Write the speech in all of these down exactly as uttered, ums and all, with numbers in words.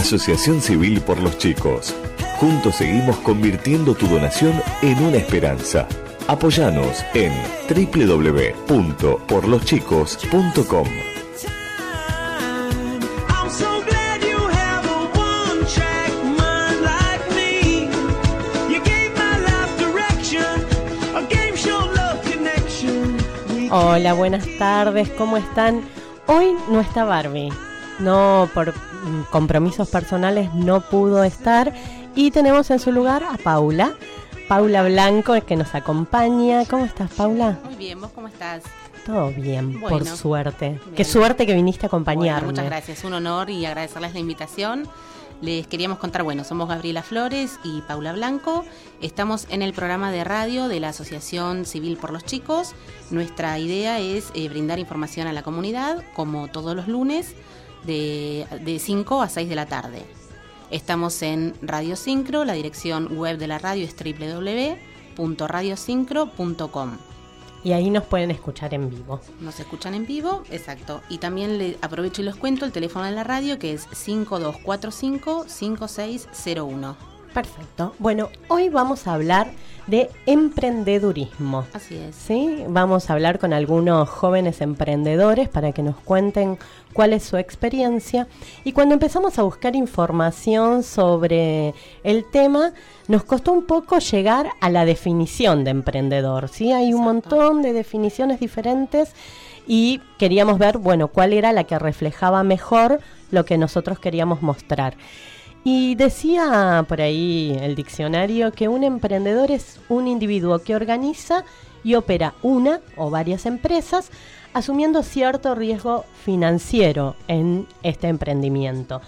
Asociación Civil por los Chicos. Juntos seguimos convirtiendo tu donación en una esperanza. Apóyanos en doble u doble u doble u punto por los chicos punto com. Hola, buenas tardes, ¿cómo están? Hoy no está Barbie, no, por compromisos personales no pudo estar y tenemos en su lugar a Paula, Paula Blanco, que nos acompaña. ¿Cómo estás, Paula? Muy bien, ¿vos cómo estás? Todo bien, bueno, por suerte. Bien. Qué suerte que viniste a acompañarme. Bueno, muchas gracias, un honor y agradecerles la invitación. Les queríamos contar, bueno, somos Gabriela Flores y Paula Blanco, estamos en el programa de radio de la Asociación Civil por los Chicos. Nuestra idea es eh, brindar información a la comunidad, como todos los lunes, de, de cinco a seis de la tarde. Estamos en Radio Sincro, la dirección web de la radio es doble u doble u doble u punto radio sincro punto com. Y ahí nos pueden escuchar en vivo. Nos escuchan en vivo, exacto. Y también le aprovecho y les cuento el teléfono de la radio, que es cinco dos cuatro cinco, cinco seis cero uno. Perfecto. Bueno, hoy vamos a hablar de emprendedurismo. Así es. ¿Sí? Vamos a hablar con algunos jóvenes emprendedores para que nos cuenten cuál es su experiencia. Y cuando empezamos a buscar información sobre el tema, nos costó un poco llegar a la definición de emprendedor, ¿sí? Hay un Exacto. montón de definiciones diferentes y queríamos ver, bueno, cuál era la que reflejaba mejor lo que nosotros queríamos mostrar. Y decía por ahí el diccionario que un emprendedor es un individuo que organiza y opera una o varias empresas, asumiendo cierto riesgo financiero en este emprendimiento.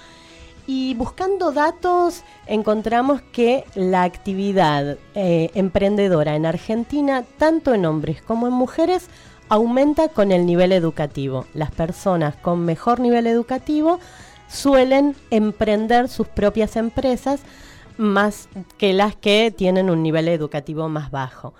Y buscando datos encontramos que la actividad eh, emprendedora en Argentina, tanto en hombres como en mujeres, aumenta con el nivel educativo. Las personas con mejor nivel educativo suelen emprender sus propias empresas más que las que tienen un nivel educativo más bajo.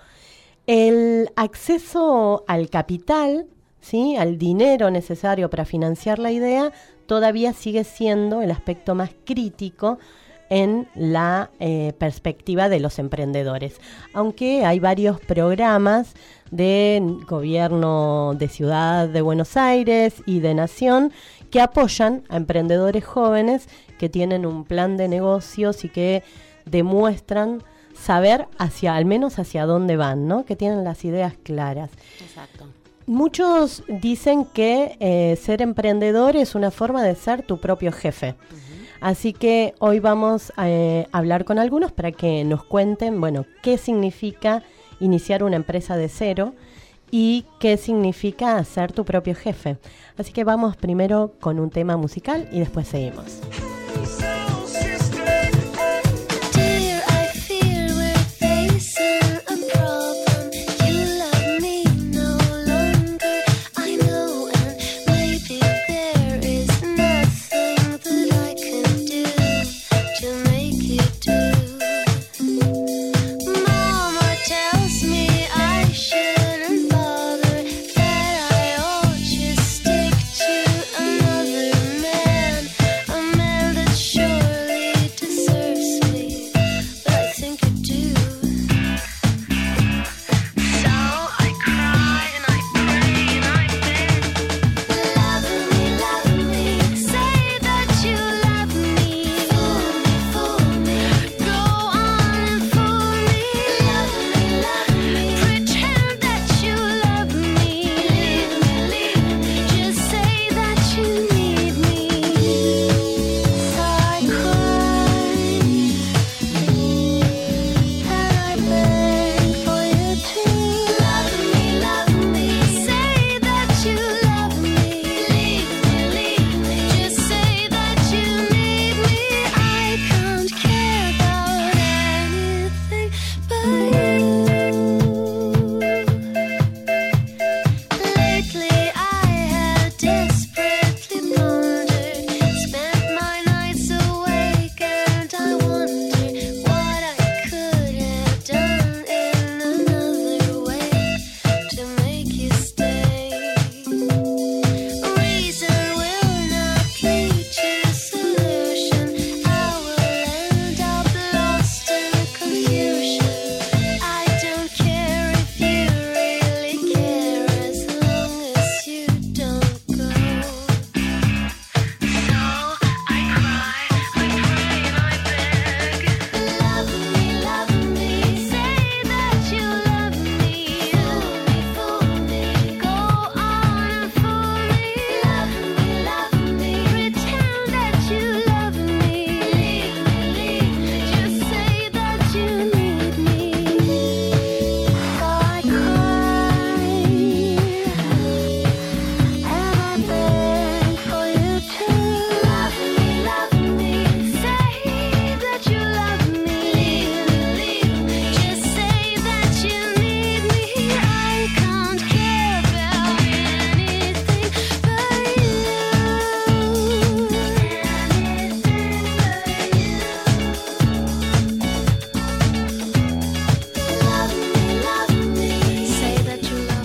El acceso al capital, ¿sí?, al dinero necesario para financiar la idea, todavía sigue siendo el aspecto más crítico en la eh, perspectiva de los emprendedores. Aunque hay varios programas de gobierno de Ciudad de Buenos Aires y de Nación que apoyan a emprendedores jóvenes que tienen un plan de negocios y que demuestran saber hacia, al menos hacia dónde van, ¿no? Que tienen las ideas claras. Exacto. Muchos dicen que eh, ser emprendedor es una forma de ser tu propio jefe. Uh-huh. Así que hoy vamos a eh, hablar con algunos para que nos cuenten, bueno, qué significa iniciar una empresa de cero y qué significa ser tu propio jefe. Así que vamos primero con un tema musical y después seguimos. Man, a man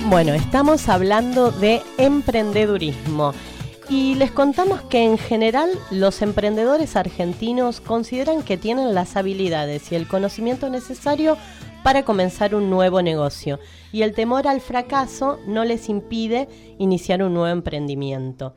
Bueno, estamos hablando de emprendedurismo y les contamos que en general los emprendedores argentinos consideran que tienen las habilidades y el conocimiento necesario para comenzar un nuevo negocio y el temor al fracaso no les impide iniciar un nuevo emprendimiento.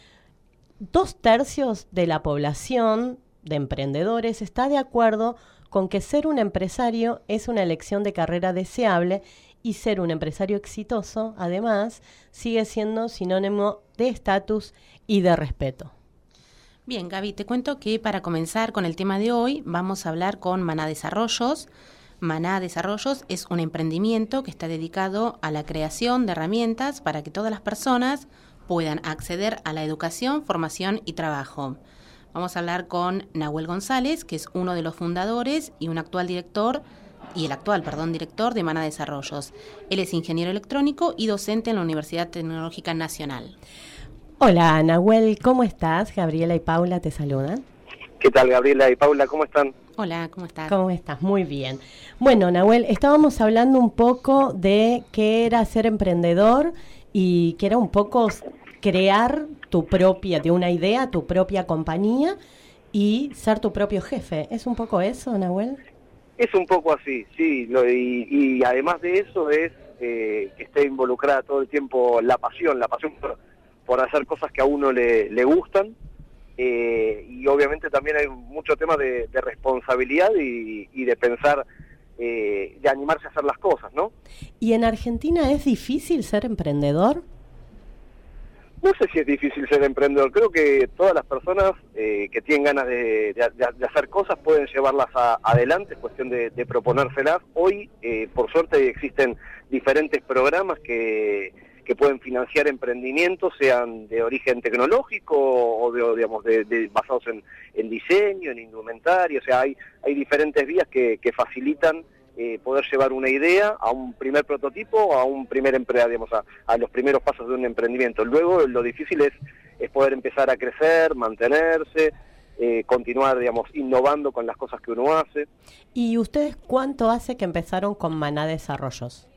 Dos tercios de la población de emprendedores está de acuerdo con que ser un empresario es una elección de carrera deseable y ser un empresario exitoso, además, sigue siendo sinónimo de estatus y de respeto. Bien, Gaby, te cuento que para comenzar con el tema de hoy vamos a hablar con Maná Desarrollos. Maná Desarrollos es un emprendimiento que está dedicado a la creación de herramientas para que todas las personas puedan acceder a la educación, formación y trabajo. Vamos a hablar con Nahuel González, que es uno de los fundadores y un actual director y el actual, perdón, director de Maná Desarrollos. Él es ingeniero electrónico y docente en la Universidad Tecnológica Nacional. Hola, Nahuel, ¿cómo estás? Gabriela y Paula te saludan. ¿Qué tal, Gabriela y Paula? ¿Cómo están? Hola, ¿cómo estás? ¿Cómo estás? Muy bien. Bueno, Nahuel, estábamos hablando un poco de qué era ser emprendedor y que era un poco crear tu propia, de una idea, tu propia compañía y ser tu propio jefe. ¿Es un poco eso, Nahuel? Es un poco así, sí, lo, y, y además de eso es eh, que esté involucrada todo el tiempo la pasión, la pasión por, por hacer cosas que a uno le, le gustan, eh, y obviamente también hay mucho tema de, de responsabilidad y, y de pensar, eh, de animarse a hacer las cosas, ¿no? ¿Y en Argentina es difícil ser emprendedor? No sé si es difícil ser emprendedor, creo que todas las personas eh, que tienen ganas de, de, de hacer cosas pueden llevarlas a, adelante, es cuestión de, de proponérselas. Hoy, eh, por suerte, existen diferentes programas que, que pueden financiar emprendimientos, sean de origen tecnológico o de, digamos, de, de, basados en, en diseño, en indumentaria, o sea, hay, hay diferentes vías que, que facilitan Eh, poder llevar una idea a un primer prototipo, a un primer empleo, digamos, a, a los primeros pasos de un emprendimiento. Luego lo difícil es, es poder empezar a crecer, mantenerse, eh, continuar, digamos, innovando con las cosas que uno hace. ¿Y ustedes cuánto hace que empezaron con Maná Desarrollos?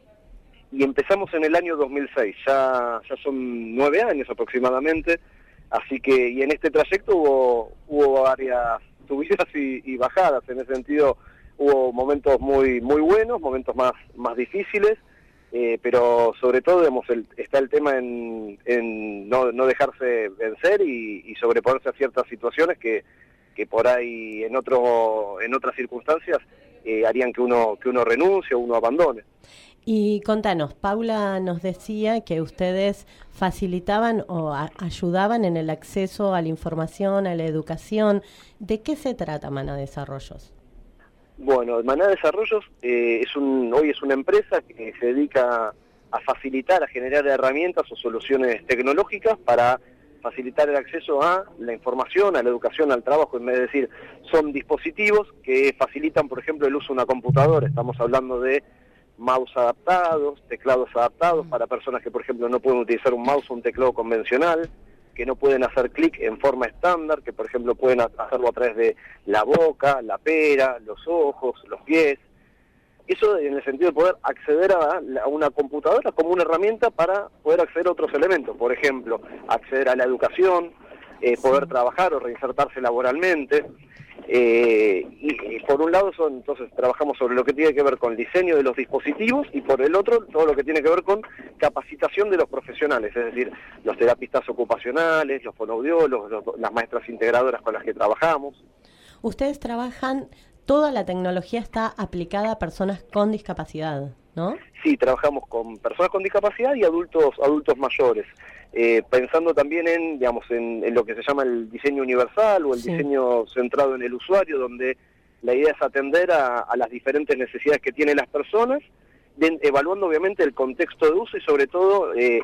Y empezamos en el año dos mil seis, ya, ya son nueve años aproximadamente, así que, y en este trayecto hubo, hubo varias subidas y, y bajadas, en ese sentido. Hubo momentos muy muy buenos, momentos más más difíciles, eh, pero sobre todo, digamos, el, está el tema en, en no, no dejarse vencer y, y sobreponerse a ciertas situaciones que, que por ahí en otro en otras circunstancias eh, harían que uno que uno renuncie o uno abandone. Y contanos, Paula nos decía que ustedes facilitaban o a, ayudaban en el acceso a la información, a la educación. ¿De qué se trata Maná Desarrollos? Bueno, Maná Desarrollos eh, es un, hoy es una empresa que se dedica a facilitar, a generar herramientas o soluciones tecnológicas para facilitar el acceso a la información, a la educación, al trabajo. Es decir, son dispositivos que facilitan, por ejemplo, el uso de una computadora. Estamos hablando de mouse adaptados, teclados adaptados para personas que, por ejemplo, no pueden utilizar un mouse o un teclado convencional, que no pueden hacer clic en forma estándar, que por ejemplo pueden hacerlo a través de la boca, la pera, los ojos, los pies. Eso en el sentido de poder acceder a, a una computadora como una herramienta para poder acceder a otros elementos. Por ejemplo, acceder a la educación, eh, poder trabajar o reinsertarse laboralmente. Eh, y, y por un lado son, entonces trabajamos sobre lo que tiene que ver con el diseño de los dispositivos y por el otro todo lo que tiene que ver con capacitación de los profesionales, es decir, los terapistas ocupacionales, los fonoaudiólogos, los, las maestras integradoras con las que trabajamos. Ustedes trabajan, toda la tecnología está aplicada a personas con discapacidad, ¿no? Sí, trabajamos con personas con discapacidad y adultos adultos mayores. Eh, pensando también en, digamos, en, en lo que se llama el diseño universal o el sí. diseño centrado en el usuario, donde la idea es atender a, a las diferentes necesidades que tienen las personas, de, evaluando obviamente el contexto de uso y sobre todo eh,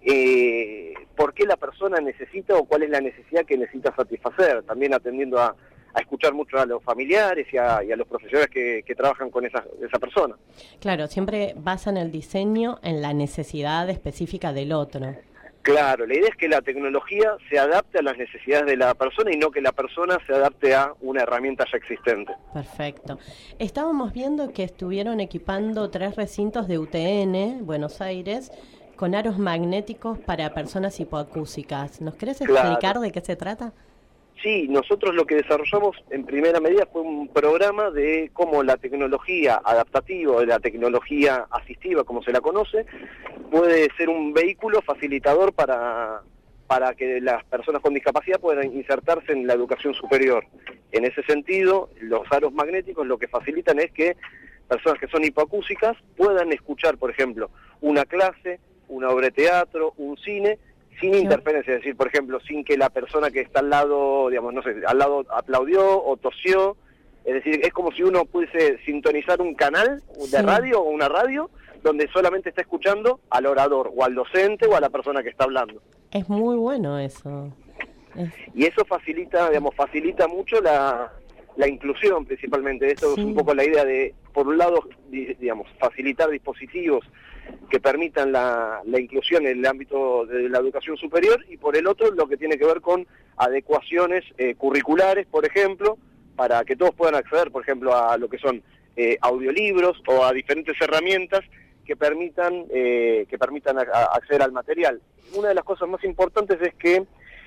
eh, por qué la persona necesita o cuál es la necesidad que necesita satisfacer, también atendiendo a, a escuchar mucho a los familiares y a, y a los profesionales que, que trabajan con esa, esa persona. Claro, siempre basan el diseño en la necesidad específica del otro. Claro, la idea es que la tecnología se adapte a las necesidades de la persona y no que la persona se adapte a una herramienta ya existente. Perfecto. Estábamos viendo que estuvieron equipando tres recintos de U T N, Buenos Aires, con aros magnéticos para personas hipoacúsicas. ¿Nos querés Claro. explicar de qué se trata? Sí, nosotros lo que desarrollamos en primera medida fue un programa de cómo la tecnología adaptativa, o la tecnología asistiva, como se la conoce, puede ser un vehículo facilitador para, para que las personas con discapacidad puedan insertarse en la educación superior. En ese sentido, los aros magnéticos lo que facilitan es que personas que son hipoacúsicas puedan escuchar, por ejemplo, una clase, una obra de teatro, un cine, sin interferencia, es decir, por ejemplo, sin que la persona que está al lado, digamos, no sé, al lado aplaudió o tosió, es decir, es como si uno pudiese sintonizar un canal de Sí. radio o una radio donde solamente está escuchando al orador, o al docente, o a la persona que está hablando. Es muy bueno eso. Es- Y eso facilita, digamos, facilita mucho la, la inclusión principalmente. Esto Sí. es un poco la idea de, por un lado, di- digamos, facilitar dispositivos que permitan la, la inclusión en el ámbito de la educación superior, y por el otro lo que tiene que ver con adecuaciones eh, curriculares, por ejemplo, para que todos puedan acceder, por ejemplo, a lo que son eh, audiolibros o a diferentes herramientas que permitan eh, que permitan a- a acceder al material. Una de las cosas más importantes es que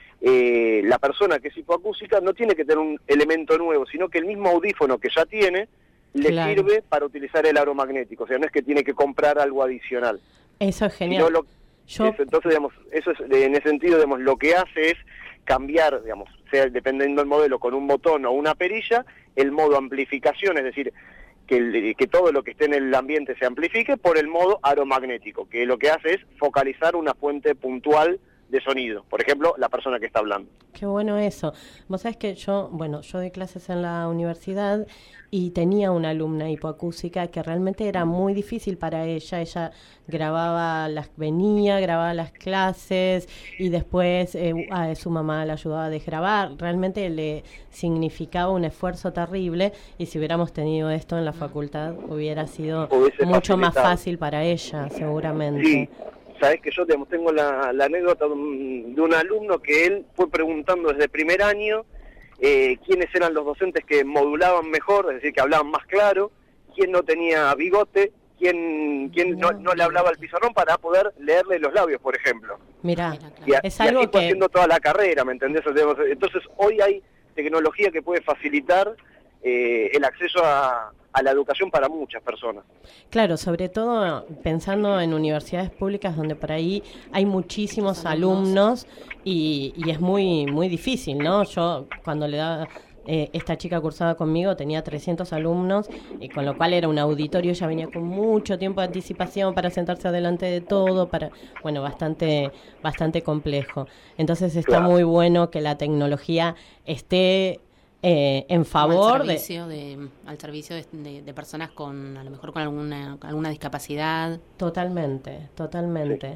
eh, la persona que es hipoacústica no tiene que tener un elemento nuevo, sino que el mismo audífono que ya tiene le Claro. sirve para utilizar el aro magnético, o sea, no es que tiene que comprar algo adicional. Eso es Sino genial. lo- Yo, eso, entonces, digamos, eso es, en ese sentido, digamos, lo que hace es cambiar, digamos, sea dependiendo del modelo, con un botón o una perilla, el modo amplificación, es decir, que, el- que todo lo que esté en el ambiente se amplifique, por el modo aromagnético, que lo que hace es focalizar una fuente puntual de sonido, por ejemplo, la persona que está hablando. qué bueno eso. Vos sabés que yo, bueno, yo doy clases en la universidad y tenía una alumna hipoacústica que realmente era muy difícil para ella. Ella grababa las, venía, grababa las clases y después eh, a su mamá la ayudaba a desgrabar. Realmente le significaba un esfuerzo terrible, y si hubiéramos tenido esto en la facultad hubiera sido Hubiese mucho más facilitado. fácil para ella, seguramente. Sí, sabes que yo digamos, tengo la, la anécdota de un, de un alumno que él fue preguntando desde primer año eh, quiénes eran los docentes que modulaban mejor, es decir, que hablaban más claro, quién no tenía bigote, quién, quién no, no le hablaba al pizarrón para poder leerle los labios, por ejemplo. Mirá, Mira, claro. Y, a- es y algo así fue que... haciendo toda la carrera, ¿me entendés? Entonces hoy hay tecnología que puede facilitar eh, el acceso a, a la educación para muchas personas. Claro, sobre todo pensando en universidades públicas donde por ahí hay muchísimos Muchos alumnos. alumnos y, y es muy muy difícil, ¿no? Yo cuando le daba, eh, esta chica cursaba conmigo tenía trescientos alumnos, y con lo cual era un auditorio, ella venía con mucho tiempo de anticipación para sentarse adelante de todo, para, bueno, bastante bastante complejo. Entonces está Claro. muy bueno que la tecnología esté eh, en Como favor al de... servicio de, al servicio de, de- de personas con a lo mejor con alguna alguna discapacidad. Totalmente, totalmente.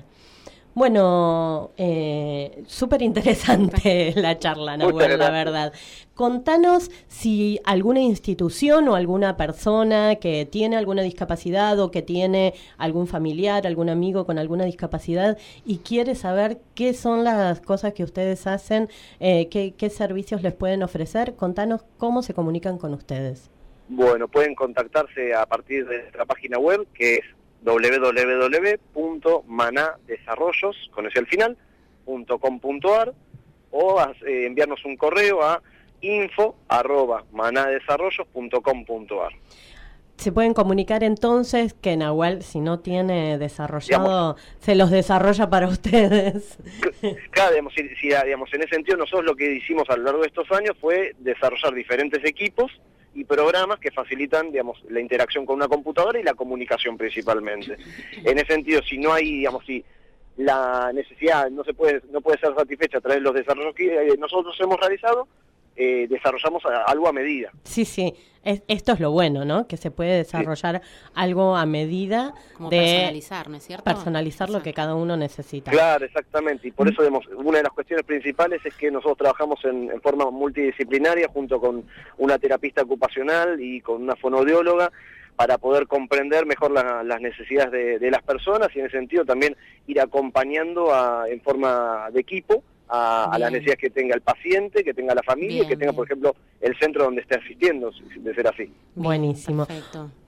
Bueno, eh, súper interesante la charla, Muchas Nahuel, la gracias. verdad. Contanos si alguna institución o alguna persona que tiene alguna discapacidad o que tiene algún familiar, algún amigo con alguna discapacidad y quiere saber qué son las cosas que ustedes hacen, eh, qué, qué servicios les pueden ofrecer. Contanos cómo se comunican con ustedes. Bueno, pueden contactarse a partir de nuestra página web, que es doble u doble u doble u punto manadesarrollos, con ese al final, punto com punto a r, o a, eh, enviarnos un correo a info arroba manadesarrollos punto com punto a r. Se pueden comunicar entonces que Nahuel, si no tiene desarrollado, se los desarrolla para ustedes. Claro, digamos, si, si, digamos, en ese sentido nosotros lo que hicimos a lo largo de estos años fue desarrollar diferentes equipos y programas que facilitan, digamos, la interacción con una computadora y la comunicación principalmente. En ese sentido, si no hay, digamos, si la necesidad no se puede no puede ser satisfecha a través de los desarrollos que eh, nosotros hemos realizado, eh, desarrollamos a, algo a medida. Sí, sí, es, esto es lo bueno, ¿no? Que se puede desarrollar algo a medida Como de personalizar, ¿no es cierto? personalizar lo que Exacto. cada uno necesita. Claro, exactamente, y por eso digamos, una de las cuestiones principales es que nosotros trabajamos en, en forma multidisciplinaria junto con una terapista ocupacional y con una fonoaudióloga para poder comprender mejor la, las necesidades de, de las personas y en ese sentido también ir acompañando a, en forma de equipo a, a las Bien. necesidades que tenga el paciente, que tenga la familia Bien, y que tenga, bien. por ejemplo, el centro donde esté asistiendo, de ser así. Buenísimo. Perfecto.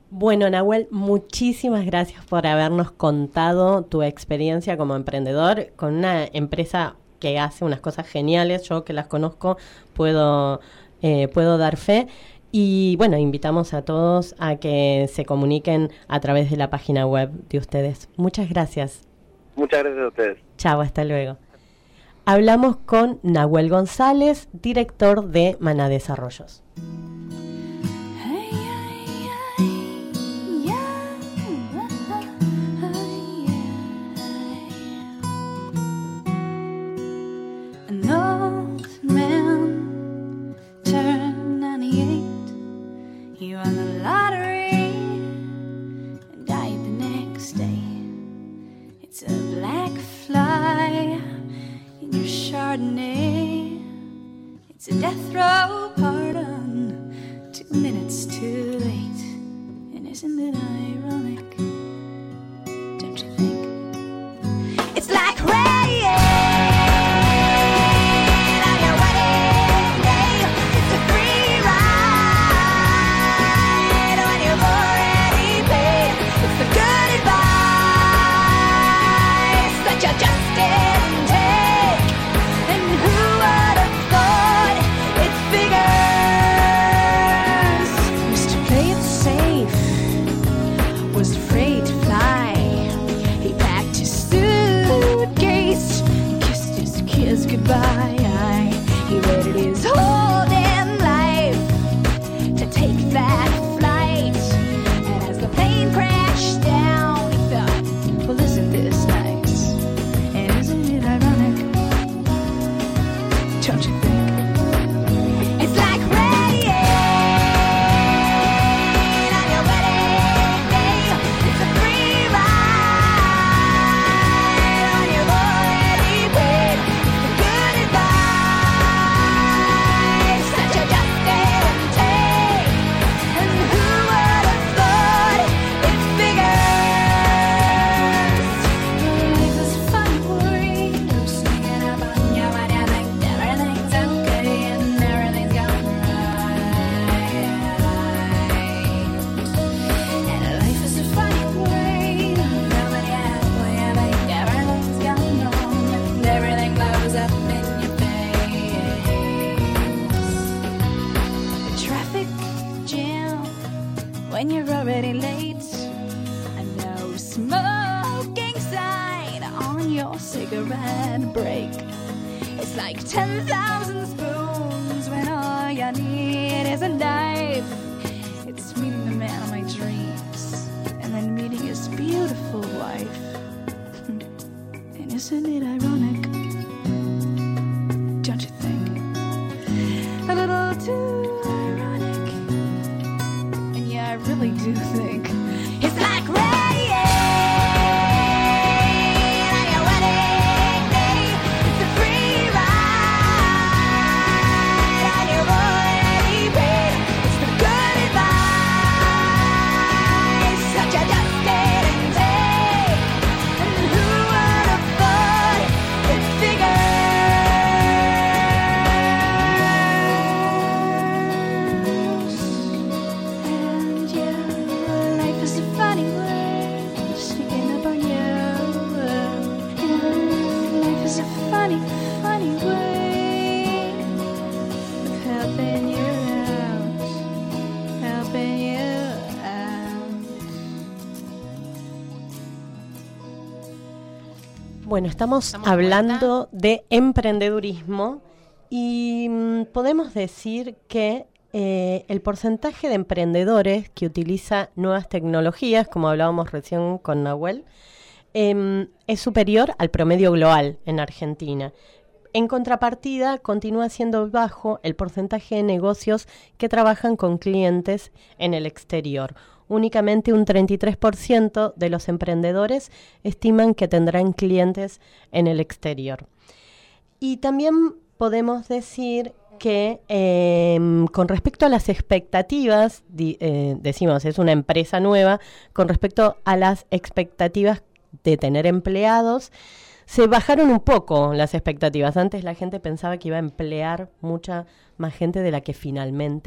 Bueno, Nahuel, muchísimas gracias por habernos contado tu experiencia como emprendedor con una empresa que hace unas cosas geniales. Yo que las conozco puedo, eh, puedo dar fe. Y bueno, invitamos a todos a que se comuniquen a través de la página web de ustedes. Muchas gracias. Muchas gracias a ustedes. Chao, hasta luego. Hablamos con Nahuel González, director de Maná Desarrollos. An old man turned ninety-eight. He won the lottery and died the next day. It's a black fly in your Chardonnay. It's a death row pardon, two minutes too late. And isn't it ironic? Don't you think? It's like rain. Goodbye. He waited his whole damn life to take that flight. And as the plane crashed down, he thought, well, isn't this nice? And isn't it ironic? Don't you think? It's like rain on your wedding day. It's a free ride on your already paid. When you're already late, a no smoking sign on your cigarette break. It's like ten thousand spoons when all you need is a knife. It's meeting the man of my dreams and then meeting his beautiful wife. And isn't it ironic? Don't you think? A little too I really do think it's like rain on your wedding day. It's a free ride on your already paid. It's the good advice that you just didn't take. And who would have thought it figured? Funny, funny way of helping you out, helping you out. Bueno, estamos, estamos hablando de emprendedurismo y mmm, podemos decir que eh, el porcentaje de emprendedores que utiliza nuevas tecnologías, como hablábamos recién con Nahuel, Eh, es superior al promedio global en Argentina. En contrapartida, continúa siendo bajo el porcentaje de negocios que trabajan con clientes en el exterior. Únicamente un treinta y tres por ciento de los emprendedores estiman que tendrán clientes en el exterior. Y también podemos decir que eh, con respecto a las expectativas, di, eh, decimos, es una empresa nueva, con respecto a las expectativas de tener empleados, se bajaron un poco las expectativas. Antes la gente pensaba que iba a emplear mucha más gente de la que finalmente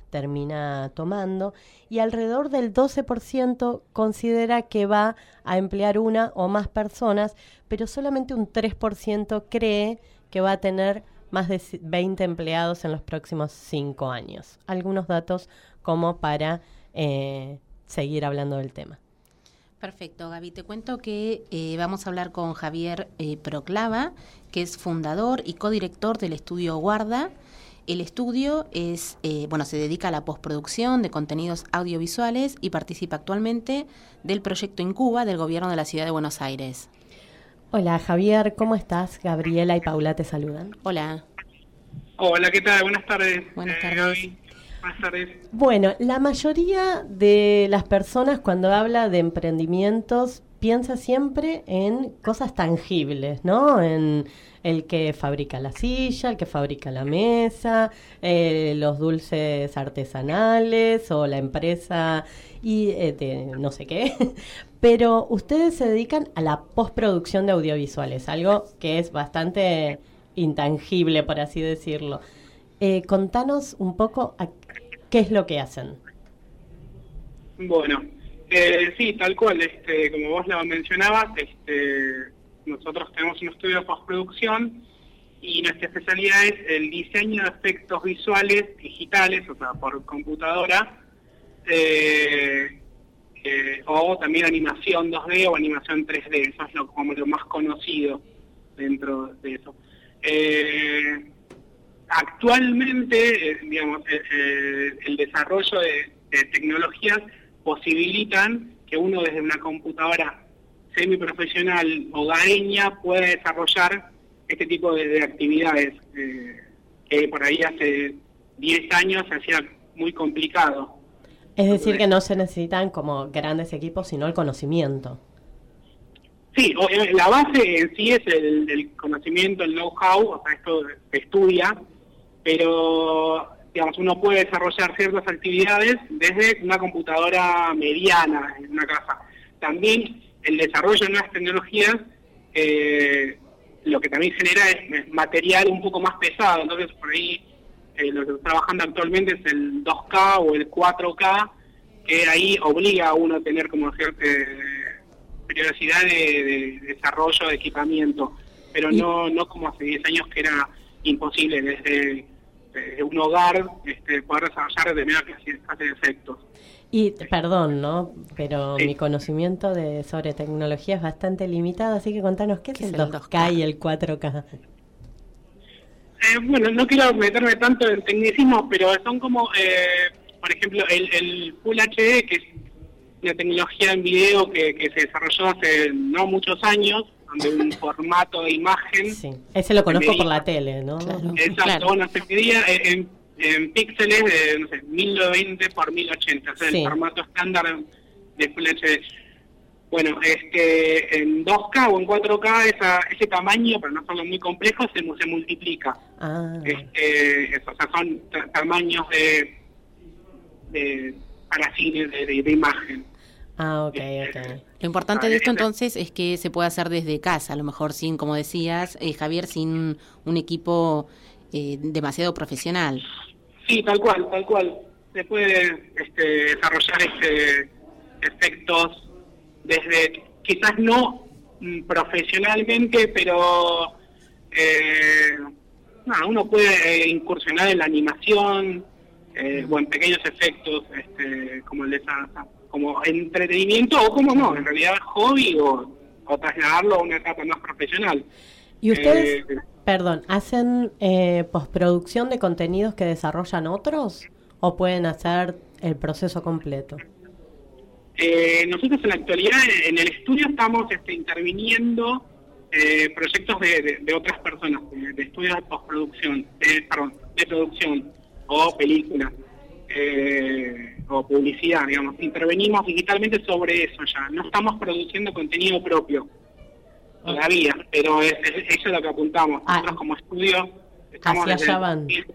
termina tomando, y alrededor del doce por ciento considera que va a emplear una o más personas, pero solamente un tres por ciento cree que va a tener más de veinte empleados en los próximos cinco años. Algunos datos como para eh, seguir hablando del tema. Perfecto, Gaby. Te cuento que eh, vamos a hablar con Javier eh, Proclava, que es fundador y codirector del estudio Guarda. El estudio es, eh, bueno, se dedica a la postproducción de contenidos audiovisuales y participa actualmente del proyecto Incuba del Gobierno de la Ciudad de Buenos Aires. Hola, Javier, ¿cómo estás? Gabriela y Paula te saludan. Hola. Hola, ¿qué tal? Buenas tardes. Buenas eh, tardes. Gaby. Buenas tardes. Bueno, la mayoría de las personas cuando habla de emprendimientos piensa siempre en cosas tangibles, ¿no? En el que fabrica la silla, el que fabrica la mesa, eh, los dulces artesanales o la empresa y eh, de no sé qué. Pero ustedes se dedican a la postproducción de audiovisuales, algo que es bastante intangible, por así decirlo. Eh, contanos un poco a qué es lo que hacen. Bueno, eh, sí, tal cual, este, como vos lo mencionabas, este, nosotros tenemos un estudio de postproducción y nuestra especialidad es el diseño de efectos visuales digitales, o sea, por computadora, eh, eh, o también animación dos D o animación tres D, eso es lo, como lo más conocido dentro de eso. Eh, Actualmente, eh, digamos, eh, eh, el desarrollo de, de tecnologías posibilitan que uno desde una computadora semiprofesional hogareña pueda desarrollar este tipo de, de actividades eh, que por ahí hace diez años se hacía muy complicado. Es decir, que no se necesitan como grandes equipos, sino el conocimiento. Sí, la base en sí es el, el conocimiento, el know-how, o sea, esto se estudia, pero digamos uno puede desarrollar ciertas actividades desde una computadora mediana en una casa. También el desarrollo de nuevas tecnologías eh, lo que también genera es material un poco más pesado, entonces por ahí eh, lo que está trabajando actualmente es el dos K o el cuatro K, que ahí obliga a uno a tener como cierta eh, periodicidad de, de desarrollo de equipamiento, pero no no como hace diez años que era imposible desde, desde un hogar este, poder desarrollar determinada clase, clase de efectos. Y, perdón, ¿no? Pero sí. Mi conocimiento de sobre tecnología es bastante limitado, así que contanos, ¿qué, ¿Qué es el dos K y el cuatro K? Eh, bueno, no quiero meterme tanto en tecnicismo, pero son como, eh, por ejemplo, el, el Full H D, que es una tecnología en video que, que se desarrolló hace no muchos años, donde un formato de imagen... Sí, ese lo conozco medía, por la tele, ¿no? Claro. Exacto, Claro. Bueno, se medía en, en píxeles de, no sé, mil veinte por mil ochenta, o sea, Sí. el formato estándar de Full H D. Bueno, este, en dos K o en cuatro K esa, ese tamaño, pero no son muy complejos, se, se multiplica. Ah, Este, eso, o sea, son t- tamaños de, de para cine, de, de, de imagen. ah ok, ok. Lo importante de esto entonces es que se puede hacer desde casa, a lo mejor sin, como decías, eh, Javier, sin un equipo eh, demasiado profesional. Sí, tal cual, tal cual. Se puede este, desarrollar este, efectos desde, quizás no mm, profesionalmente, pero eh, no, uno puede eh, incursionar en la animación eh, o en pequeños efectos este, como el de esa, como entretenimiento o como no, en realidad hobby o, o trasladarlo a una etapa más profesional. ¿Y ustedes, Eh, perdón, hacen eh, postproducción de contenidos que desarrollan otros o pueden hacer el proceso completo? Eh, nosotros en la actualidad en el estudio estamos este, interviniendo eh, proyectos de, de, de otras personas, de, de estudios de postproducción, de, perdón, de producción o películas eh, o publicidad, digamos. Intervenimos digitalmente sobre eso ya. No estamos produciendo contenido propio todavía, pero es, es, eso es lo que apuntamos. Ah, Nosotros como estudio estamos hacia desde allá van. el...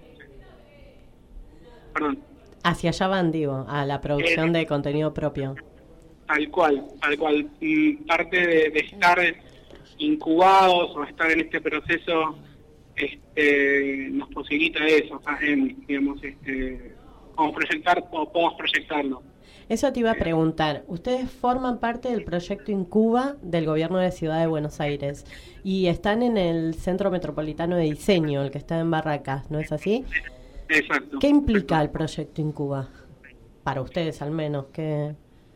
Perdón. Hacia allá van, digo, a la producción Eh, de contenido propio. Tal cual, tal cual. Mm, Parte de, de estar incubados o estar en este proceso este, nos posibilita eso, o sea, en, digamos, este, como proyectar o podemos proyectarlo. Eso te iba a preguntar. Ustedes forman parte del proyecto Incuba del Gobierno de Ciudad de Buenos Aires y están en el Centro Metropolitano de Diseño, el que está en Barracas, ¿no es así? Exacto. ¿Qué implica el proyecto Incuba? Para ustedes al menos. ¿Qué?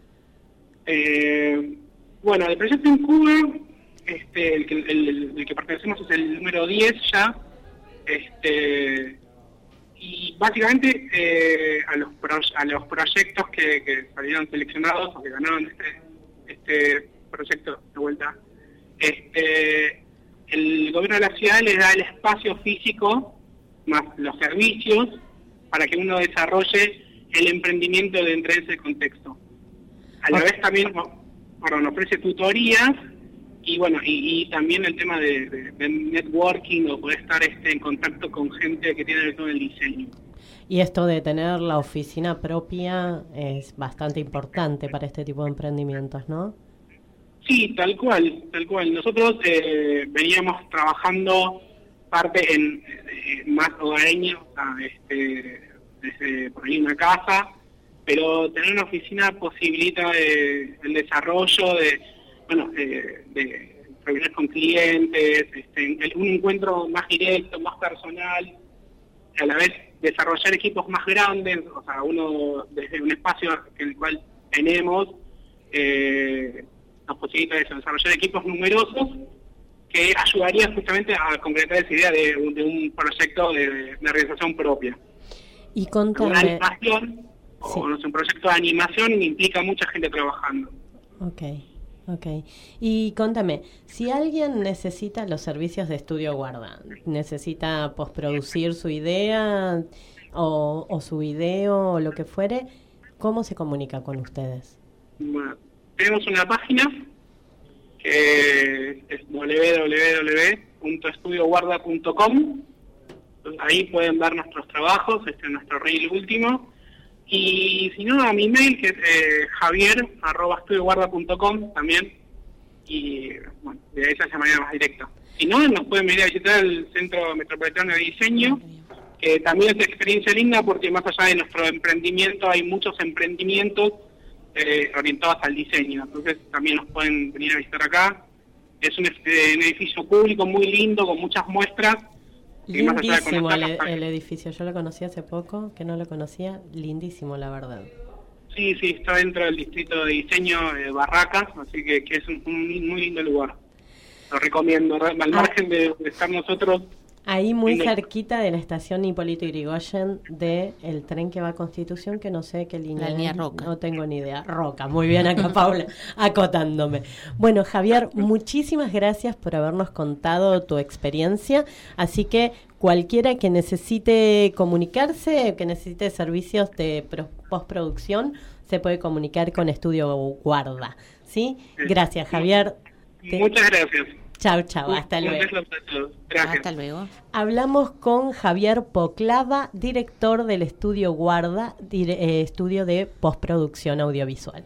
Eh, bueno, el proyecto Incuba, este, el, que, el, el que pertenecemos es el número diez ya, este, y básicamente eh, a, los pro, a los proyectos que, que salieron seleccionados o que ganaron este, este proyecto de vuelta, este, el gobierno de la ciudad les da el espacio físico más los servicios para que uno desarrolle el emprendimiento dentro de ese contexto. A la vez también, perdón, ofrece tutorías y bueno, y, y también el tema de, de, de networking o poder estar este, en contacto con gente que tiene todo el diseño. Y esto de tener la oficina propia es bastante importante para este tipo de emprendimientos, ¿no? Sí, tal cual, tal cual. Nosotros eh, veníamos trabajando parte en eh, más hogareño, o sea, este, desde por ahí una casa, pero tener una oficina posibilita eh, el desarrollo de, bueno, eh, de reuniones con clientes, este, un encuentro más directo, más personal, a la vez desarrollar equipos más grandes, o sea, uno desde un espacio en el cual tenemos, eh, nos posibilita eso, desarrollar equipos numerosos que ayudaría justamente a concretar esa idea de, de un proyecto de, de realización propia. Y contame... Una animación, sí. o no sé, un proyecto de animación implica mucha gente trabajando. Ok, ok. Y contame, si alguien necesita los servicios de Estudio Guarda, necesita postproducir su idea o, o su video o lo que fuere, ¿cómo se comunica con ustedes? Bueno, tenemos una página que es doble u doble u doble u punto estudio guarda punto com. Ahí pueden ver nuestros trabajos, este es nuestro reel último. Y si no, a mi mail, que es eh, javier arroba estudio guarda punto com también. Y bueno, de esa es la manera más directa. Si no, nos pueden venir a visitar el Centro Metropolitano de Diseño, que también es experiencia linda porque más allá de nuestro emprendimiento hay muchos emprendimientos eh, orientados al diseño. Entonces también nos pueden venir a visitar acá. Es un, eh, un edificio público muy lindo, con muchas muestras. Lindísimo el, el edificio, yo lo conocí hace poco, que no lo conocía, lindísimo la verdad. Sí, sí, está dentro del distrito de diseño de Barracas, así que, que es un, un muy lindo lugar. Lo recomiendo, al ah, margen de, de estar nosotros. Ahí muy cerquita de la estación Hipólito Yrigoyen de el tren que va a Constitución, que no sé qué línea. La línea Roca. No tengo ni idea. Roca, muy bien acá Paula, acotándome. Bueno, Javier, muchísimas gracias por habernos contado tu experiencia. Así que cualquiera que necesite comunicarse, que necesite servicios de postproducción, se puede comunicar con Estudio Guarda. ¿Sí? Gracias, Javier. Muchas gracias. Chau, chau, hasta luego. Gracias. Hasta luego. Hablamos con Javier Poclava, director del Estudio Guarda, dire, eh, estudio de postproducción audiovisual.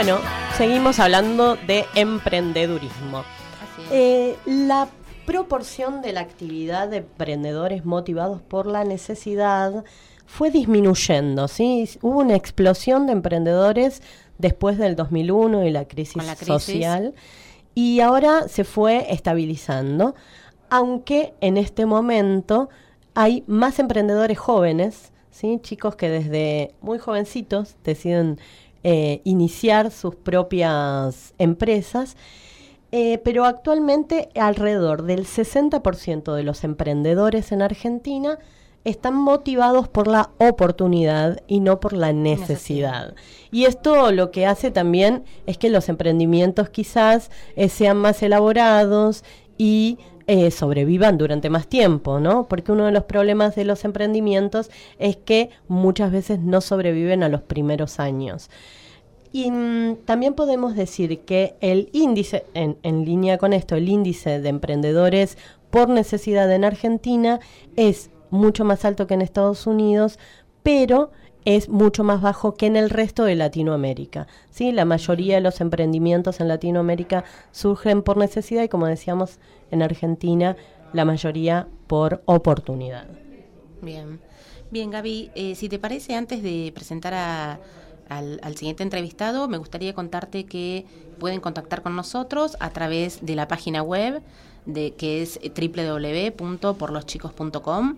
Bueno, seguimos hablando de emprendedurismo. Así es. Eh, la proporción de la actividad de emprendedores motivados por la necesidad fue disminuyendo, ¿sí? Hubo una explosión de emprendedores después del dos mil uno y la crisis, Con la crisis. social, y ahora se fue estabilizando, aunque en este momento hay más emprendedores jóvenes, ¿sí? Chicos que desde muy jovencitos deciden eh, iniciar sus propias empresas, eh, pero actualmente alrededor del sesenta por ciento de los emprendedores en Argentina están motivados por la oportunidad y no por la necesidad. Y esto lo que hace también es que los emprendimientos quizás eh, sean más elaborados y eh, sobrevivan durante más tiempo, ¿no? Porque uno de los problemas de los emprendimientos es que muchas veces no sobreviven a los primeros años. Y mm, también podemos decir que el índice, en, en línea con esto, el índice de emprendedores por necesidad en Argentina es mucho más alto que en Estados Unidos, pero es mucho más bajo que en el resto de Latinoamérica, ¿sí? La mayoría de los emprendimientos en Latinoamérica surgen por necesidad y, como decíamos, en Argentina la mayoría por oportunidad. Bien, bien Gaby, eh, si te parece, antes de presentar a, al, al siguiente entrevistado, me gustaría contarte que pueden contactar con nosotros a través de la página web, de que es doble u doble u doble u punto por los chicos punto com.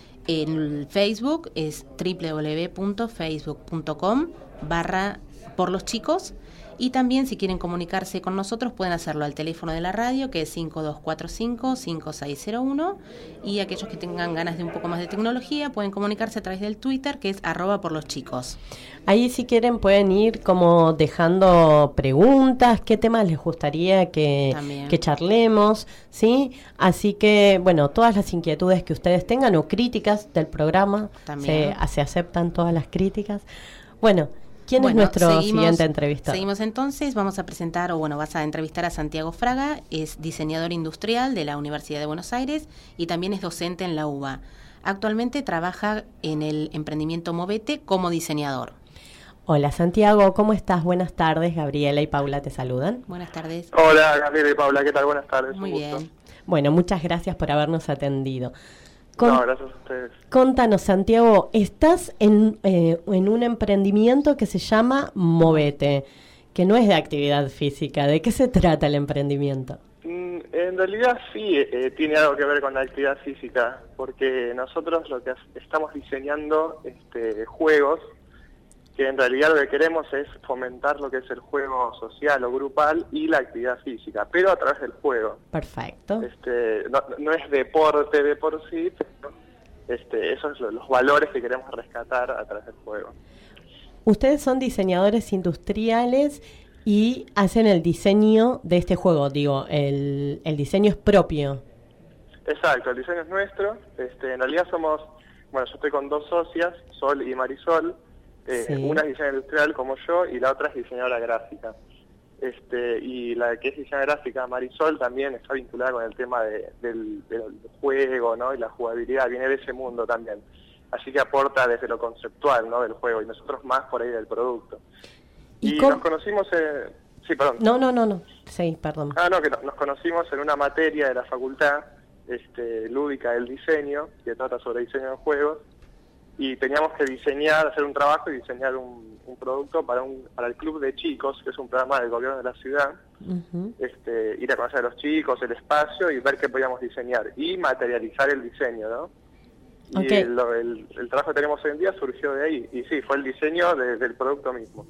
En Facebook es doble u doble u doble u punto facebook punto com barra por los chicos. Y también, si quieren comunicarse con nosotros, pueden hacerlo al teléfono de la radio, que es cinco dos cuatro cinco, cinco seis cero uno. Y aquellos que tengan ganas de un poco más de tecnología, pueden comunicarse a través del Twitter, que es arroba por los chicos. Ahí, si quieren, pueden ir como dejando preguntas, qué temas les gustaría que, que charlemos, ¿sí? Así que, bueno, todas las inquietudes que ustedes tengan o críticas del programa, se, se aceptan todas las críticas. Bueno, ¿quién bueno, es nuestro seguimos, siguiente entrevistado? Seguimos entonces, vamos a presentar, o bueno, vas a entrevistar a Santiago Fraga, es diseñador industrial de la Universidad de Buenos Aires y también es docente en la U B A. Actualmente trabaja en el emprendimiento Movete como diseñador. Hola Santiago, ¿cómo estás? Buenas tardes, Gabriela y Paula te saludan. Buenas tardes. Hola Gabriela y Paula, ¿qué tal? Buenas tardes. Muy bien. Bueno, muchas gracias por habernos atendido. Con, no, gracias a ustedes. Contanos, Santiago, estás en, eh, en un emprendimiento que se llama Movete, que no es de actividad física. ¿De qué se trata el emprendimiento? Mm, en realidad sí, eh, tiene algo que ver con la actividad física, porque nosotros lo que estamos diseñando este, juegos, que en realidad lo que queremos es fomentar lo que es el juego social o grupal y la actividad física, pero a través del juego. Perfecto. Este, no, no es deporte de por sí, pero este, esos son los valores que queremos rescatar a través del juego. Ustedes son diseñadores industriales y hacen el diseño de este juego, digo, el, el diseño es propio. Exacto, el diseño es nuestro. Este, en realidad somos, bueno, yo estoy con dos socias, Sol y Marisol. Eh, sí. Una es diseñadora industrial como yo y la otra es diseñadora gráfica. Este, y la que es diseñadora gráfica, Marisol, también está vinculada con el tema de, del, del juego, ¿no? Y la jugabilidad, viene de ese mundo también. Así que aporta desde lo conceptual, ¿no? Del juego, y nosotros más por ahí del producto. Y, y nos conocimos... Eh, sí, perdón. No, no, no, no. Sí, perdón. Ah, no, que no, nos conocimos en una materia de la facultad este, lúdica del diseño, que trata sobre diseño de juegos. Y teníamos que diseñar, hacer un trabajo y diseñar un, un producto para un para el Club de Chicos, que es un programa del gobierno de la ciudad. Uh-huh. este, ir a conocer a los chicos, el espacio y ver qué podíamos diseñar y materializar el diseño, ¿no? Okay. Y el, el, el trabajo que tenemos hoy en día surgió de ahí. Y sí, fue el diseño de, del producto mismo.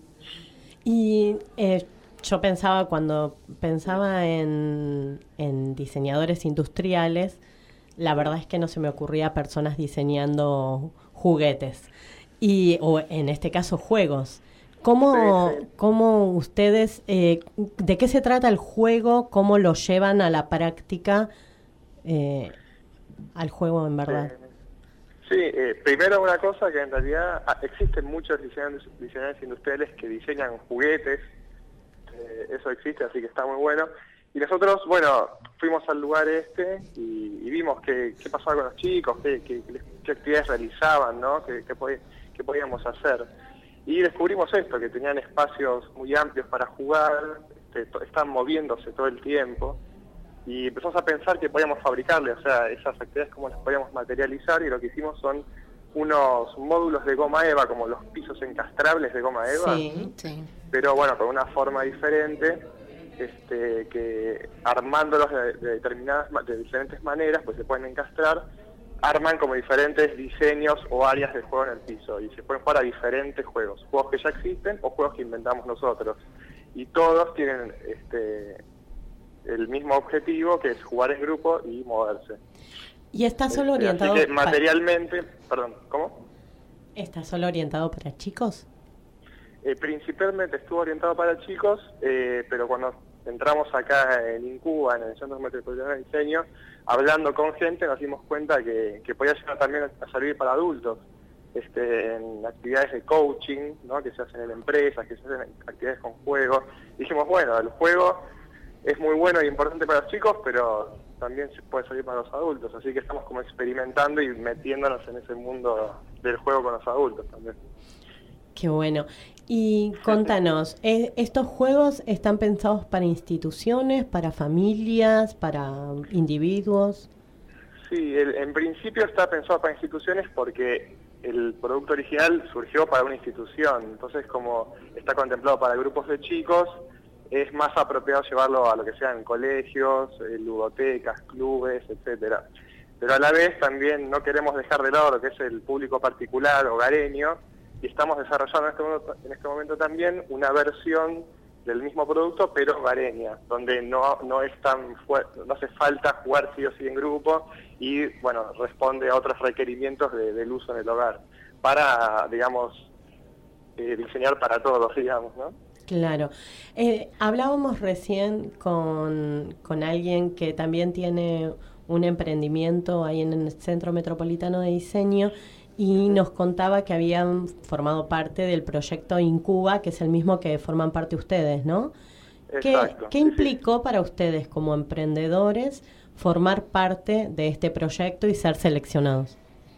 Y eh, yo pensaba, cuando pensaba en, en diseñadores industriales, la verdad es que no se me ocurría personas diseñando juguetes y o en este caso juegos. ¿Cómo, sí, sí. ¿Cómo ustedes, eh, de qué se trata el juego, cómo lo llevan a la práctica, eh, al juego en verdad? Sí, sí eh, primero una cosa que en realidad existen muchos diseñadores, diseñadores industriales que diseñan juguetes, eh, eso existe, así que está muy bueno. Y nosotros, bueno, fuimos al lugar este y, y vimos qué, qué pasaba con los chicos, qué, qué, qué actividades realizaban, ¿no? Qué, qué, podí, qué podíamos hacer. Y descubrimos esto, que tenían espacios muy amplios para jugar, este, están moviéndose todo el tiempo, y empezamos a pensar que podíamos fabricarle, o sea, esas actividades cómo las podíamos materializar, y lo que hicimos son unos módulos de goma eva, como los pisos encastrables de goma eva, Sí, sí. pero bueno, con una forma diferente, este, que armándolos de, de determinadas, de diferentes maneras, pues se pueden encastrar, arman como diferentes diseños o áreas de juego en el piso, y se pueden jugar a diferentes juegos, juegos que ya existen o juegos que inventamos nosotros, y todos tienen este el mismo objetivo, que es jugar en grupo y moverse. ¿Y está solo Este, orientado así que para- materialmente, perdón, ¿cómo? ¿Está solo orientado para chicos? Eh, principalmente estuvo orientado para chicos, eh, pero cuando entramos acá en Incuba, en el Centro Metropolitano de Diseño, hablando con gente nos dimos cuenta que, que podía llegar también a servir para adultos, este, en actividades de coaching, ¿no? Que se hacen en empresas, que se hacen en actividades con juegos. Dijimos, bueno, el juego es muy bueno y importante para los chicos, pero también se puede servir para los adultos, así que estamos como experimentando y metiéndonos en ese mundo del juego con los adultos también. Qué bueno. Y contanos, ¿eh, ¿estos juegos están pensados para instituciones, para familias, para individuos? Sí, el, en principio está pensado para instituciones porque el producto original surgió para una institución, entonces como está contemplado para grupos de chicos, es más apropiado llevarlo a lo que sean colegios, eh, ludotecas, clubes, etcétera. Pero a la vez también no queremos dejar de lado lo que es el público particular hogareño, y estamos desarrollando en este momento, en este momento también una versión del mismo producto, pero hogareña, donde no no es tan fuerte, no hace falta jugar sí o sí en grupo, y bueno, responde a otros requerimientos de, del uso en el hogar, para, digamos, eh, diseñar para todos, digamos, ¿no? Claro. Eh, hablábamos recién con, con alguien que también tiene un emprendimiento ahí en el Centro Metropolitano de Diseño, y nos contaba que habían formado parte del proyecto Incuba, que es el mismo que forman parte ustedes, ¿no? ¿Qué, Exacto, ¿qué sí, implicó sí. para ustedes como emprendedores formar parte de este proyecto y ser seleccionados?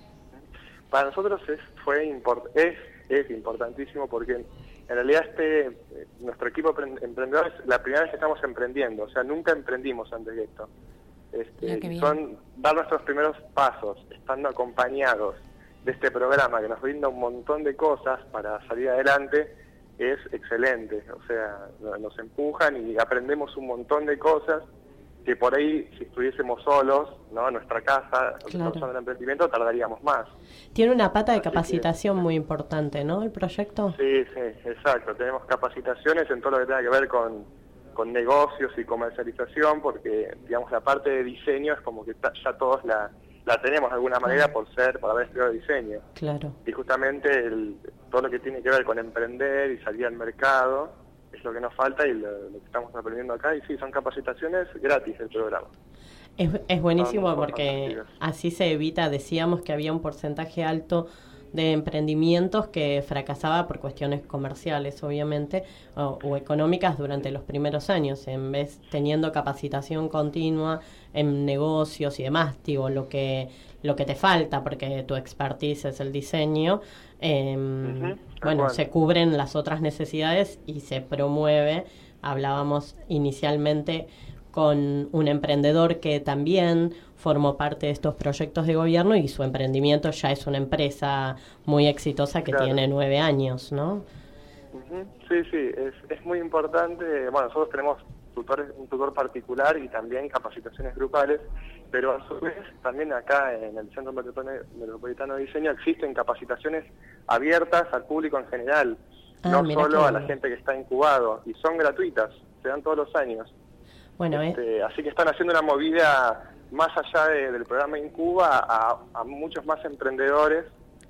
Para nosotros es, fue import, es, es importantísimo porque en realidad este nuestro equipo de emprendedores la primera vez que estamos emprendiendo, o sea, nunca emprendimos antes de esto. Este, son dar nuestros primeros pasos, estando acompañados de este programa que nos brinda un montón de cosas para salir adelante, es excelente. O sea, nos empujan y aprendemos un montón de cosas que por ahí, si estuviésemos solos, ¿no? En nuestra casa, claro. en el emprendimiento, tardaríamos más. Tiene una pata de Así capacitación que, muy importante, ¿no? El proyecto. Sí, sí, exacto. Tenemos capacitaciones en todo lo que tenga que ver con, con negocios y comercialización, porque, digamos, la parte de diseño es como que ta, ya todos la... la tenemos de alguna manera por ser, por haber estudiado diseño. Claro. Y justamente el, todo lo que tiene que ver con emprender y salir al mercado es lo que nos falta y lo, lo que estamos aprendiendo acá. Y sí, son capacitaciones gratis el programa. Es, es buenísimo son, porque son así se evita, decíamos que había un porcentaje alto de emprendimientos que fracasaba por cuestiones comerciales, obviamente, o, o económicas durante los primeros años, en vez teniendo capacitación continua en negocios y demás, digo, lo que lo que te falta, porque tu expertise es el diseño, eh, uh-huh, bueno, se cubren las otras necesidades y se promueve. Hablábamos inicialmente con un emprendedor que también formó parte de estos proyectos de gobierno y su emprendimiento ya es una empresa muy exitosa que claro. tiene nueve años, ¿no? Uh-huh. Sí, sí, es, es muy importante. Bueno, nosotros tenemos tutores, un tutor particular y también capacitaciones grupales, pero a su vez también acá en el Centro Metropolitano de Diseño existen capacitaciones abiertas al público en general, ah, no solo a la gente que está incubado, y son gratuitas, se dan todos los años. Bueno, este, eh. Así que están haciendo una movida más allá de, del programa Incuba a, a muchos más emprendedores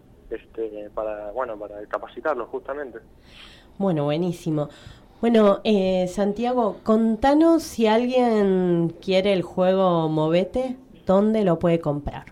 este, para, bueno, para capacitarlos justamente. Bueno, buenísimo. Bueno, eh, Santiago, contanos si alguien quiere el juego Movete, ¿dónde lo puede comprar?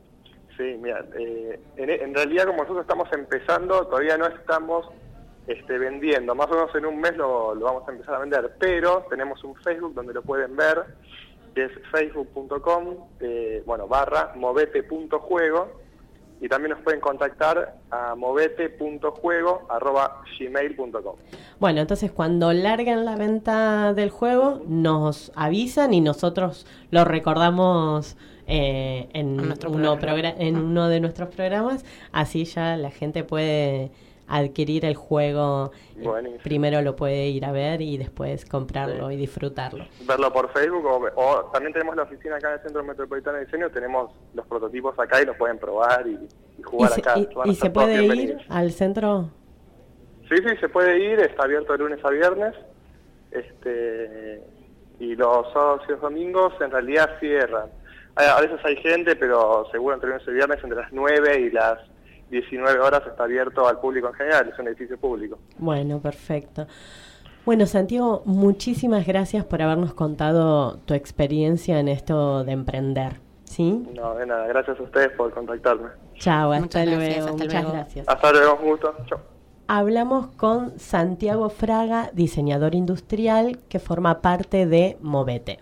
Sí, mira, eh, en, en realidad como nosotros estamos empezando, todavía no estamos este, vendiendo, más o menos en un mes lo, lo vamos a empezar a vender, pero tenemos un Facebook donde lo pueden ver, que es facebook punto com, eh, bueno, barra movete punto juego, y también nos pueden contactar a movete punto juego arroba gmail punto com. Bueno, entonces cuando larguen la venta del juego, nos avisan y nosotros lo recordamos eh, en, uno progra- en uno de nuestros programas, así ya la gente puede adquirir el juego. Buenísimo. Primero lo puede ir a ver y después comprarlo, sí, y disfrutarlo. Verlo por Facebook o, o también tenemos la oficina acá en el Centro Metropolitano de Diseño, tenemos los prototipos acá y los pueden probar y, y jugar ¿Y se, acá. ¿Y, y se puede ir al centro? Sí, sí, se puede ir, está abierto de lunes a viernes, este y los sábados y los domingos en realidad cierran. A, a veces hay gente, pero seguro entre lunes y viernes entre las nueve y las diecinueve horas está abierto al público en general, es un edificio público. Bueno, perfecto. Bueno, Santiago, muchísimas gracias por habernos contado tu experiencia en esto de emprender, ¿sí? No, de nada, gracias a ustedes por contactarme. Chao, hasta luego. Gracias, hasta Muchas luego. gracias. Hasta luego, un gusto. Chao. Hablamos con Santiago Fraga, diseñador industrial que forma parte de Movete.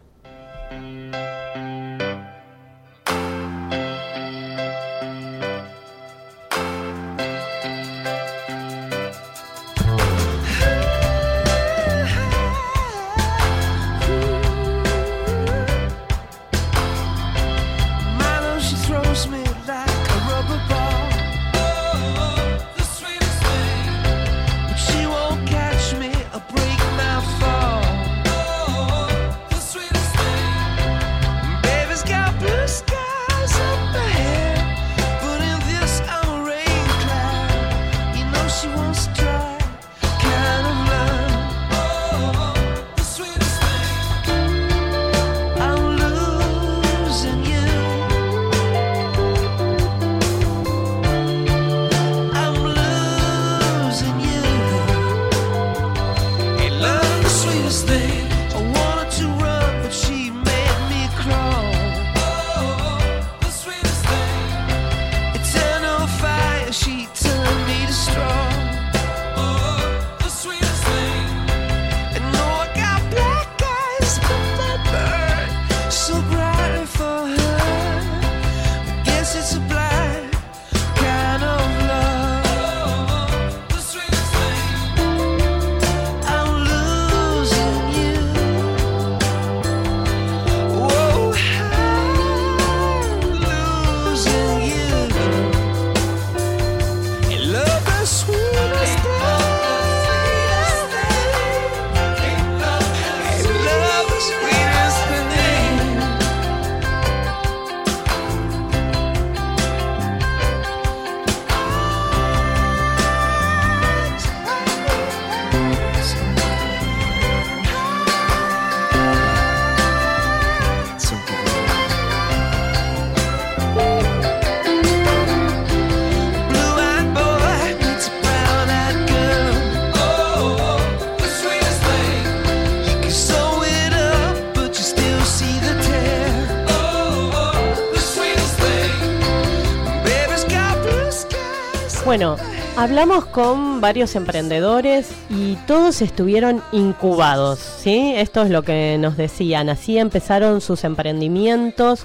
Bueno, hablamos con varios emprendedores y todos estuvieron incubados, ¿sí? Esto es lo que nos decían. Así empezaron sus emprendimientos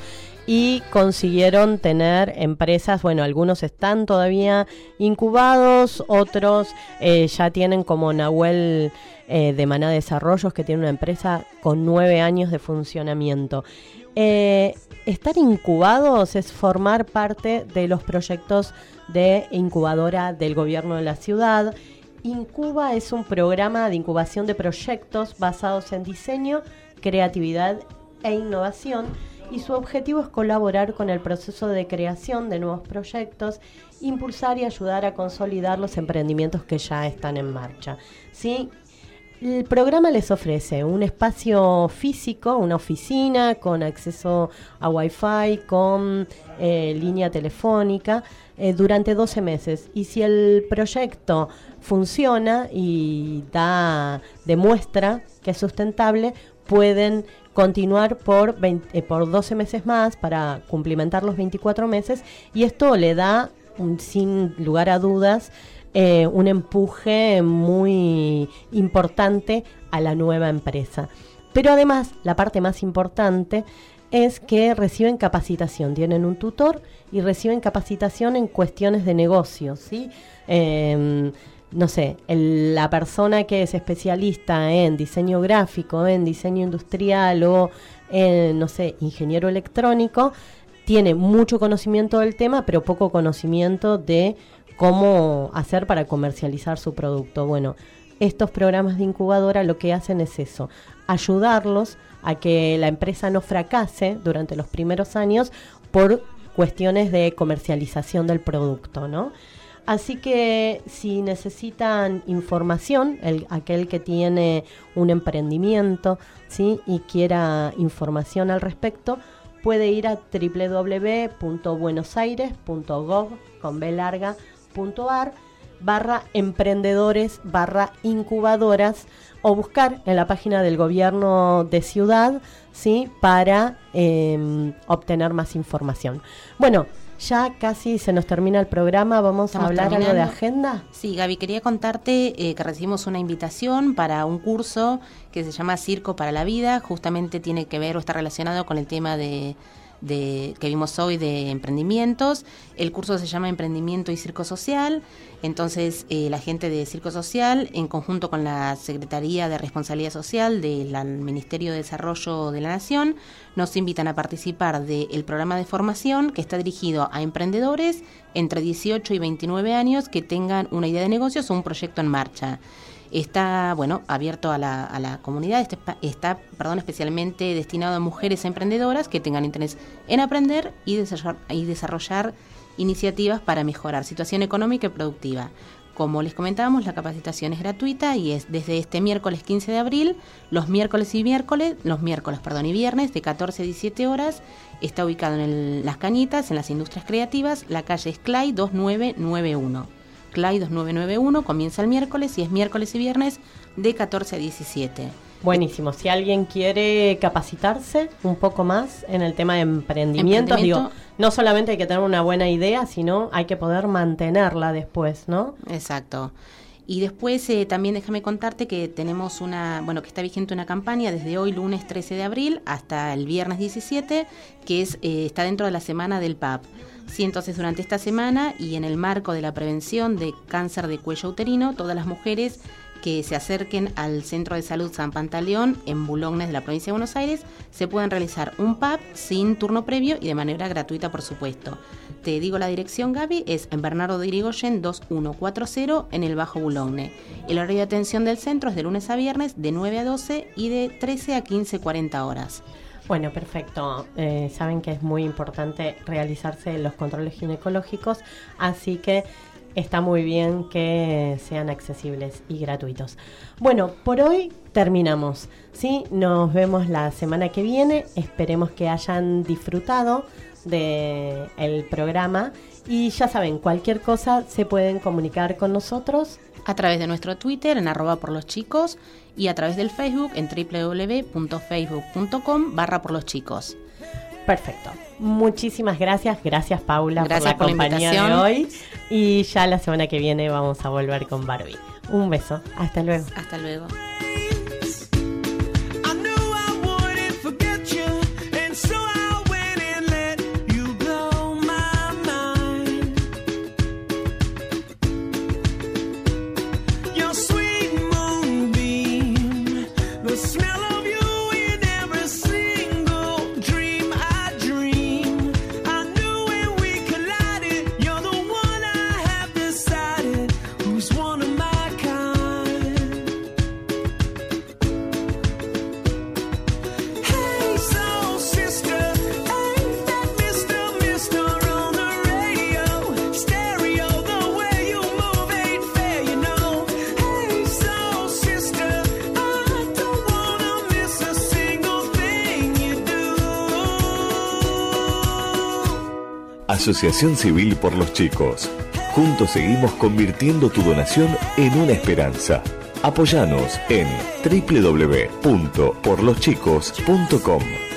y consiguieron tener empresas. Bueno, algunos están todavía incubados, otros eh, ya tienen, como Nahuel eh, de Maná Desarrollos, que tiene una empresa con nueve años de funcionamiento. Eh, estar incubados es formar parte de los proyectos de incubadora del gobierno de la ciudad. Incuba es un programa de incubación de proyectos basados en diseño, creatividad e innovación, y su objetivo es colaborar con el proceso de creación de nuevos proyectos, impulsar y ayudar a consolidar los emprendimientos que ya están en marcha, ¿sí? El programa les ofrece un espacio físico, una oficina con acceso a Wi-Fi, con eh, línea telefónica, eh, durante doce meses. Y si el proyecto funciona y da, demuestra que es sustentable, pueden continuar por, veinte, eh, por doce meses más para cumplimentar los veinticuatro meses, y esto le da, un, sin lugar a dudas, Eh, un empuje muy importante a la nueva empresa. Pero además, la parte más importante es que reciben capacitación, tienen un tutor y reciben capacitación en cuestiones de negocios, ¿sí? Eh, no sé, el, la persona que es especialista en diseño gráfico, en diseño industrial o en, no sé, ingeniero electrónico, tiene mucho conocimiento del tema, pero poco conocimiento de cómo hacer para comercializar su producto. Bueno, estos programas de incubadora lo que hacen es eso, ayudarlos a que la empresa no fracase durante los primeros años por cuestiones de comercialización del producto, ¿no? Así que si necesitan información, el, aquel que tiene un emprendimiento, ¿sí? Y quiera información al respecto, puede ir a doble u doble u doble u punto buenosaires punto gov con b larga punto ar barra emprendedores barra incubadoras o buscar en la página del gobierno de ciudad, ¿sí? Para eh, obtener más información. Bueno, ya casi se nos termina el programa, vamos Estamos a hablar terminando. algo de agenda. Sí, Gaby, quería contarte eh, que recibimos una invitación para un curso que se llama Circo para la Vida, justamente tiene que ver o está relacionado con el tema de... De, que vimos hoy de emprendimientos. El curso se llama Emprendimiento y Circo Social. Entonces eh, la gente de Circo Social, en conjunto con la Secretaría de Responsabilidad Social del Ministerio de Desarrollo de la Nación, nos invitan a participar del programa de formación que está dirigido a emprendedores entre dieciocho y veintinueve años que tengan una idea de negocios o un proyecto en marcha. Está, bueno, abierto a la, a la comunidad, está, está perdón, especialmente destinado a mujeres emprendedoras que tengan interés en aprender y desarrollar, y desarrollar iniciativas para mejorar situación económica y productiva. Como les comentábamos, la capacitación es gratuita y es desde este miércoles quince de abril, los miércoles y miércoles, los miércoles, perdón, y viernes de catorce a diecisiete horas. Está ubicado en el, Las Cañitas, en las Industrias Creativas, la calle es Clay dos nueve nueve uno. Clay dos nueve nueve uno, comienza el miércoles y es miércoles y viernes de catorce a diecisiete. Buenísimo, si alguien quiere capacitarse un poco más en el tema de emprendimiento, digo, no solamente hay que tener una buena idea, sino hay que poder mantenerla después, ¿no? Exacto. Y después eh, también déjame contarte que tenemos una, bueno, que está vigente una campaña desde hoy, lunes trece de abril, hasta el viernes diecisiete, que es eh, está dentro de la semana del P A P. Sí, entonces durante esta semana y en el marco de la prevención de cáncer de cuello uterino, todas las mujeres que se acerquen al Centro de Salud San Pantaleón en Bulognes de la provincia de Buenos Aires se pueden realizar un P A P sin turno previo y de manera gratuita, por supuesto. Te digo la dirección, Gaby, es en Bernardo de Irigoyen dos mil cuarenta en el Bajo Bulogne. El horario de atención del centro es de lunes a viernes de nueve a doce y de trece a quince cuarenta horas. Bueno, perfecto. Eh, saben que es muy importante realizarse los controles ginecológicos, así que está muy bien que sean accesibles y gratuitos. Bueno, por hoy terminamos, ¿sí? Nos vemos la semana que viene. Esperemos que hayan disfrutado del programa y ya saben, cualquier cosa se pueden comunicar con nosotros a través de nuestro Twitter en arroba por los chicos y a través del Facebook en doble u doble u doble u punto facebook punto com barra por los chicos. Perfecto. Muchísimas gracias. Gracias, Paula, gracias por la por la compañía de hoy. Y ya la semana que viene vamos a volver con Barbie. Un beso. Hasta luego. Hasta luego. Asociación Civil por los Chicos. Juntos seguimos convirtiendo tu donación en una esperanza. Apóyanos en doble u doble u doble u punto por los chicos punto com.